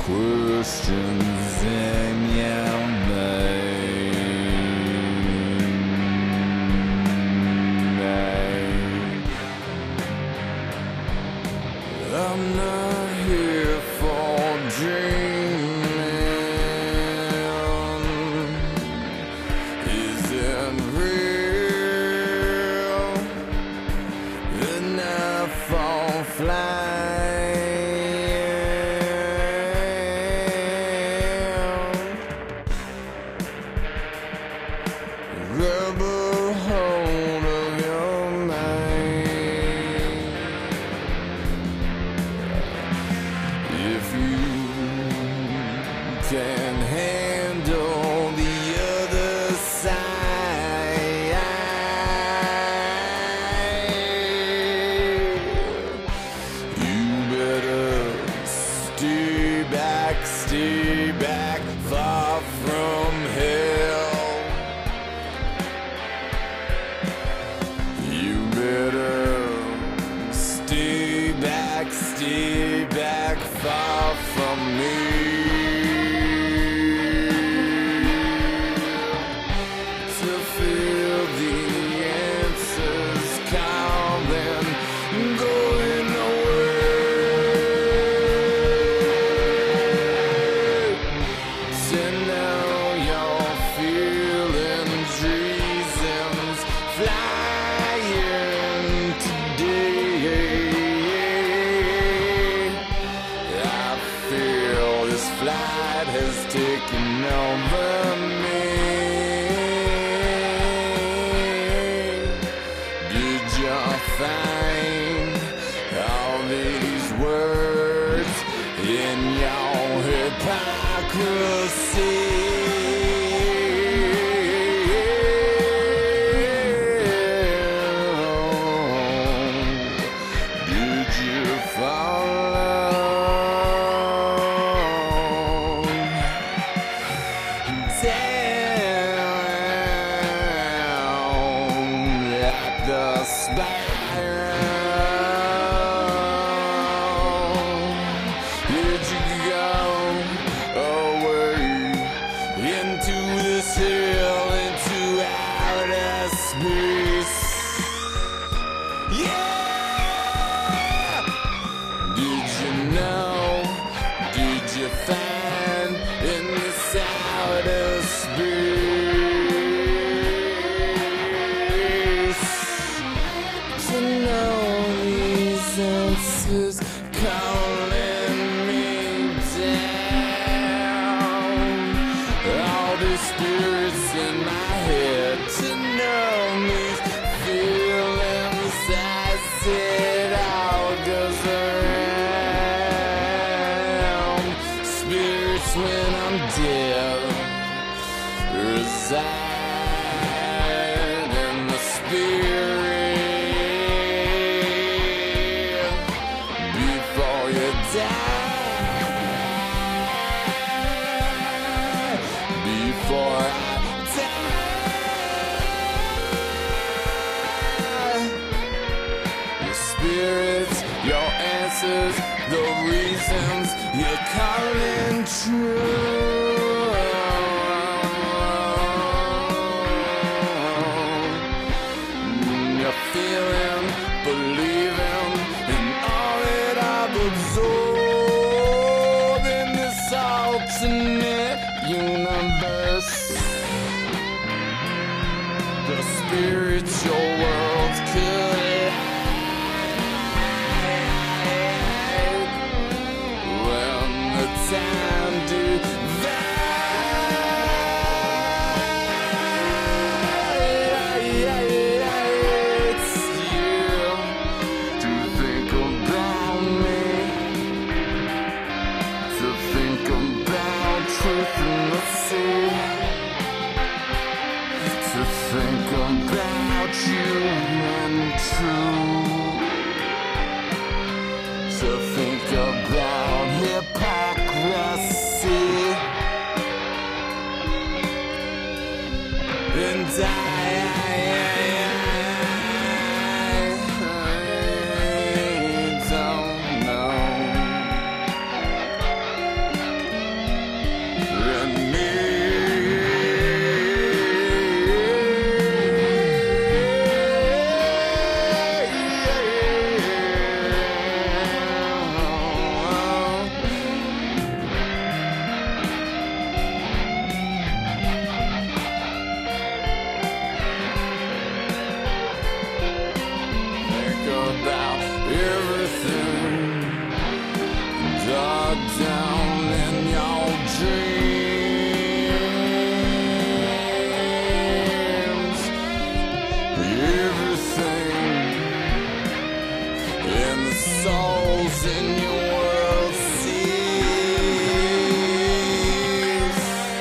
questions in your mind. I'm not here for dreaming. Is it real? Enough for flying. Grab a hold of your mind. If you can handle the other side, you better stay back, far from hell. You better stay back, far from me. To feel the answers calling, going away. To know you're feeling reasons flying today. I feel this flight has taken over me. Did you find all these words in your hypocrisy? Did you follow down like the spiral? Did you go away into this hell, into outer space? Yeah! Did you know? Did you find in this outer space? To know these answers calling me down. All these spirits in my head. To know these feelings as it all goes around. Spirits when I'm dead reside in the spirit before you die. Before I die, the spirits, your answers, the reasons you're calling true. You're feeling, believing in all that I've absorbed in this alternate universe. The spiritual worlds collide. When the time divides, everything dug down in your dreams. Everything in the souls in your world sees.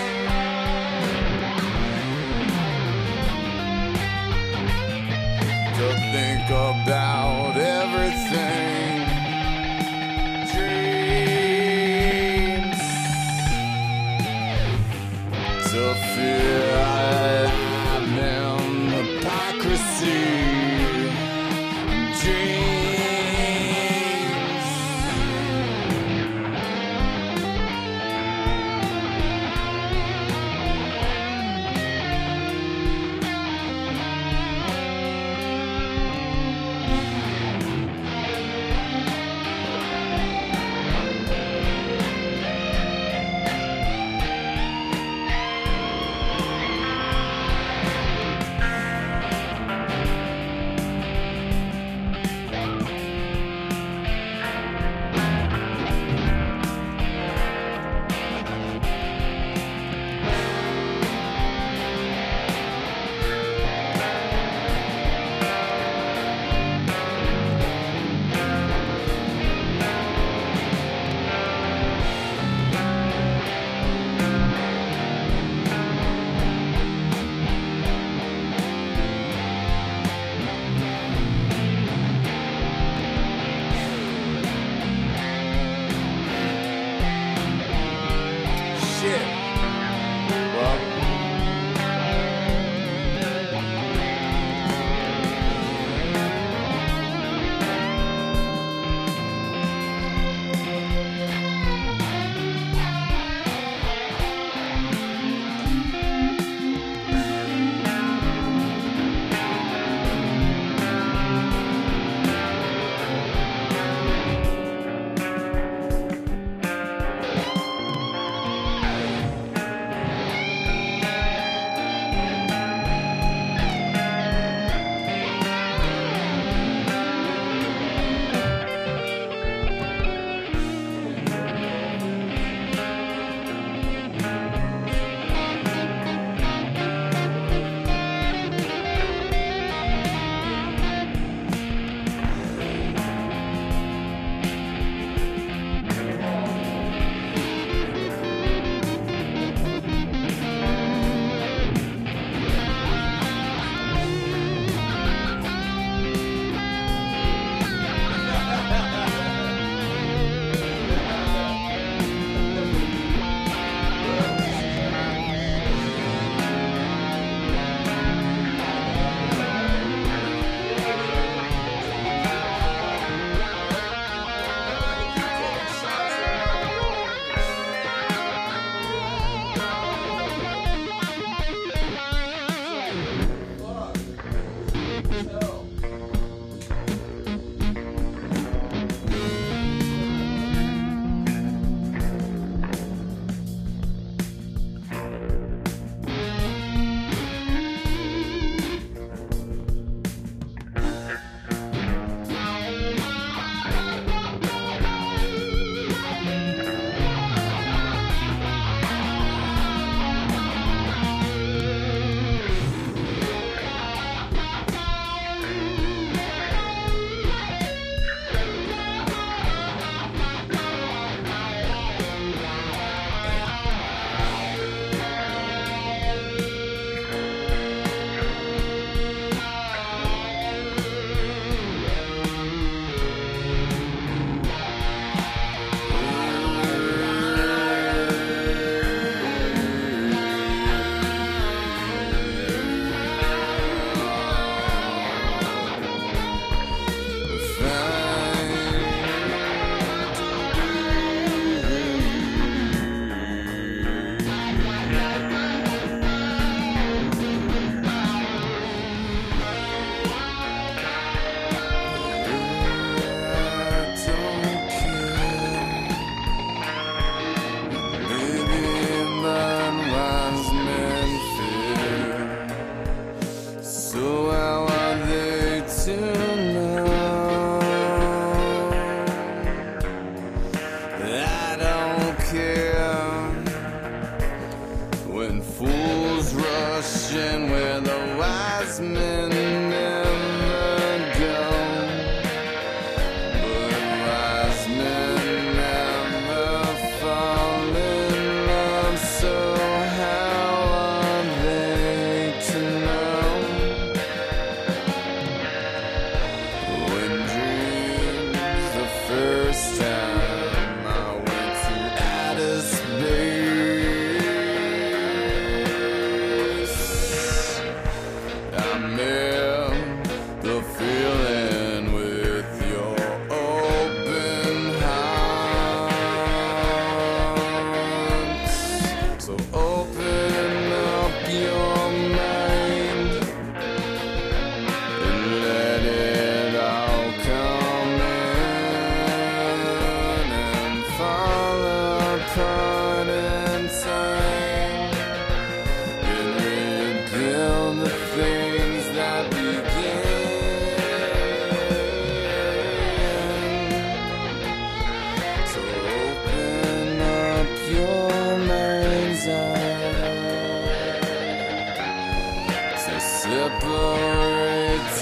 To think about everything. Dreams. To fear I'm in hypocrisy. Dreams.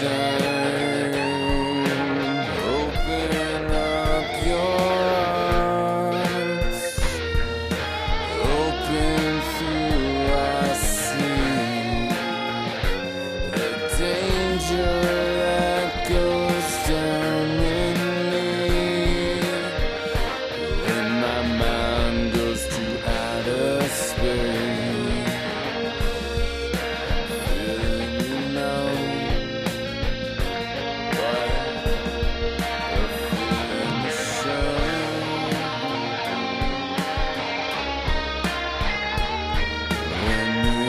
Open up your arms, open through I see the danger that goes down in me when my mind goes to outer space. Feeling you know, but the feeling shows when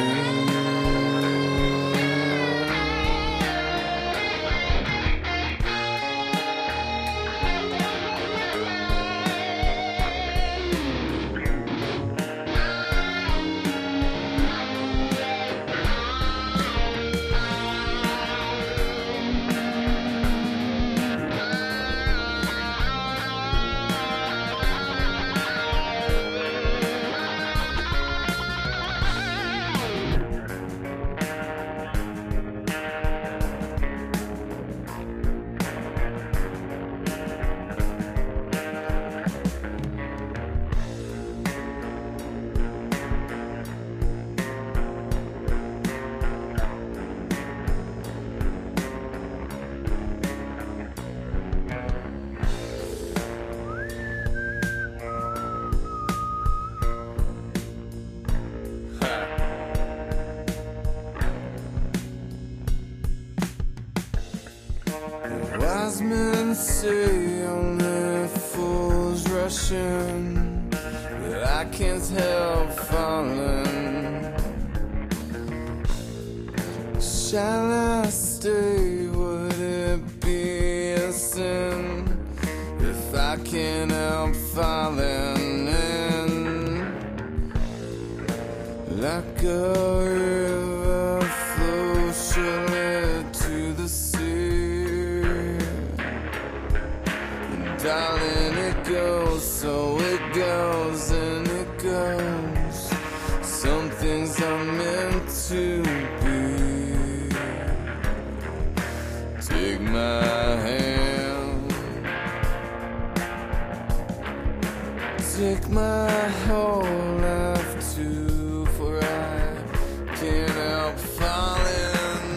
wise men say only fools rush in, but I can't help falling. Shall I stay? Would it be a sin if I can't help falling in? Like a river flows surely to the sea, darling, it goes, so it goes, and it goes. Some things are meant to be. Take my hand, take my whole life too, for I can't help falling.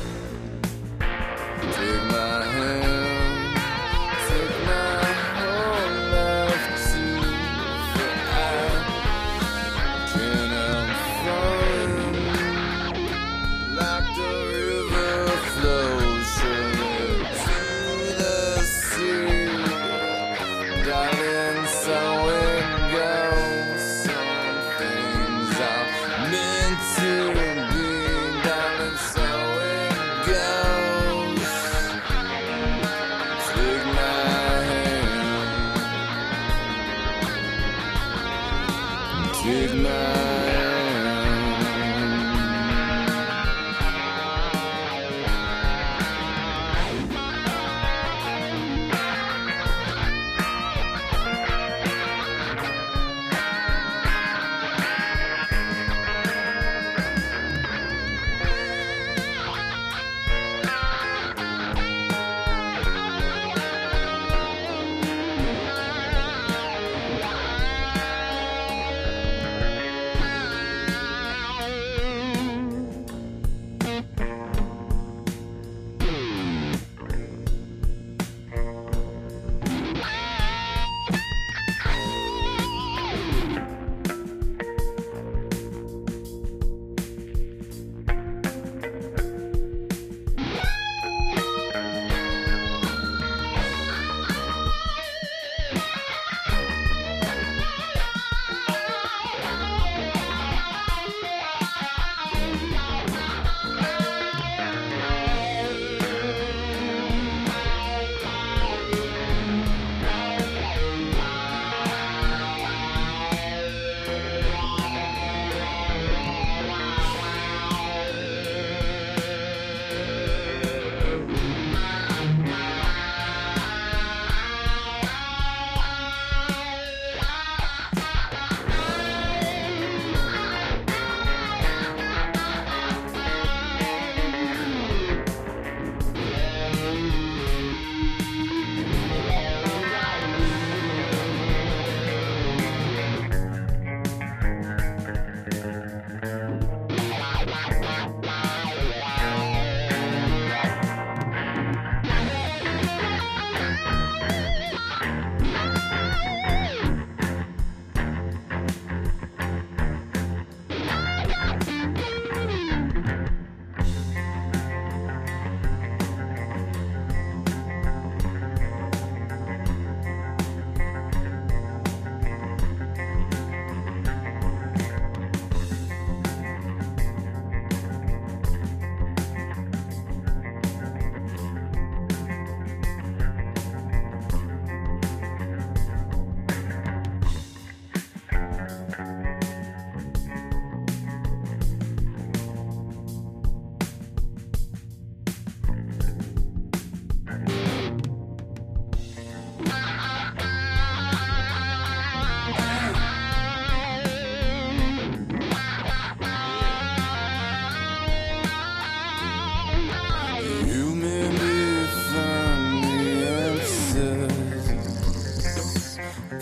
Take my hand, take my whole life too, for I can't help falling. Like the river flows surely to the sea, darling, so it goes. Some things are meant to be, darling, so it goes. Take my hand, take my hand.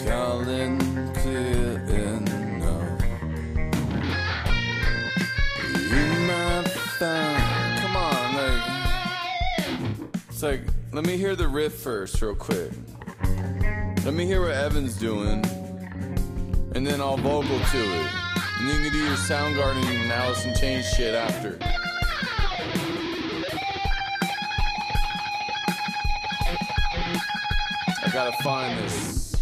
calling clear enough. You might find, come on, it's like, let me hear the riff first real quick. Let me hear what Evan's doing, and then I'll vocal to it. And then you can do your Soundgarden and Alice in Chains shit after. I gotta find this.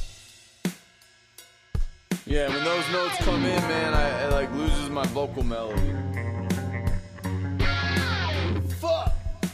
Yeah, when those notes come in, man, it like loses my vocal melody. Fuck!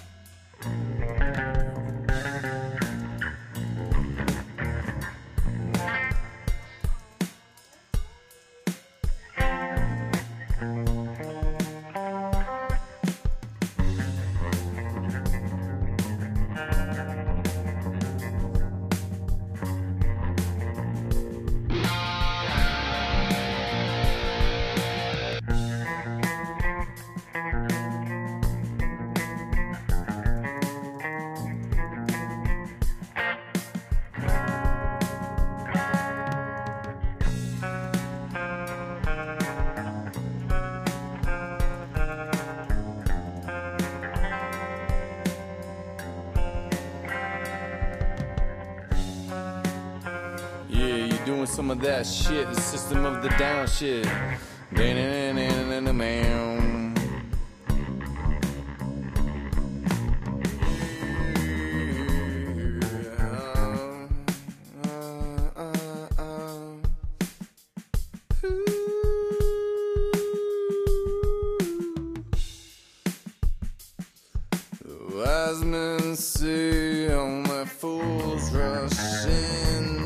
Doing some of that shit, the System of the Down shit. Wise men say all my fools rush in.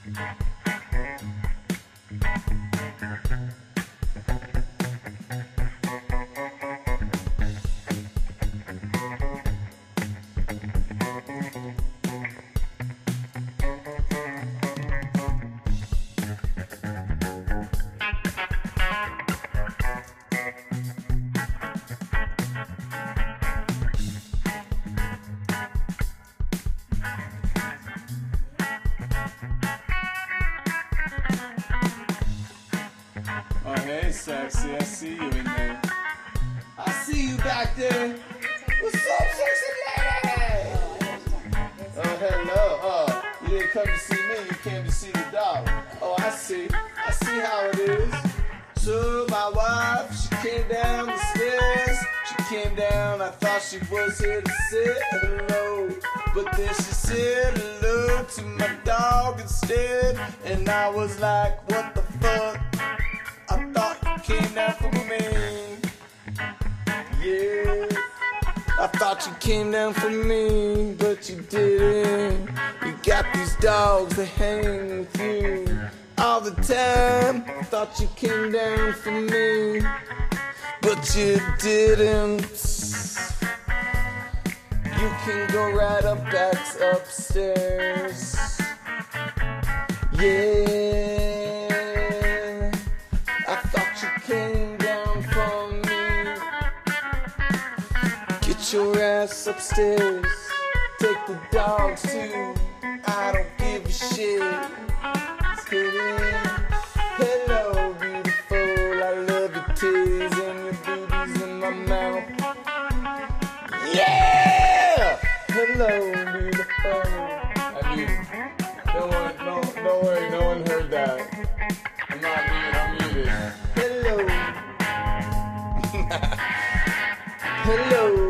Oh, hey, sexy, I see you in there. I see you back there. What's up, sexy lady? Oh, hello. Oh, you didn't come to see me, you came to see the dog. Oh, I see how it is. So my wife, she came down the stairs. She came down, I thought she was here to say hello. But then she said hello to my dog instead. And I was like, what the fuck? I thought you came down for me. Yeah, I thought you came down for me, but you didn't. You got these dogs that hang with you all the time. I thought you came down for me, but you didn't. You can go right up back upstairs. Yeah, I thought you came down for me. Get your ass upstairs. Take the dogs too. I don't give a shit. Let's get in. Hello, beautiful. I love your titties and your boobies in my mouth. Yeah! Hello, beautiful. I mean, don't worry, no one heard that. I'm not muted, I'm muted. Hello. Hello.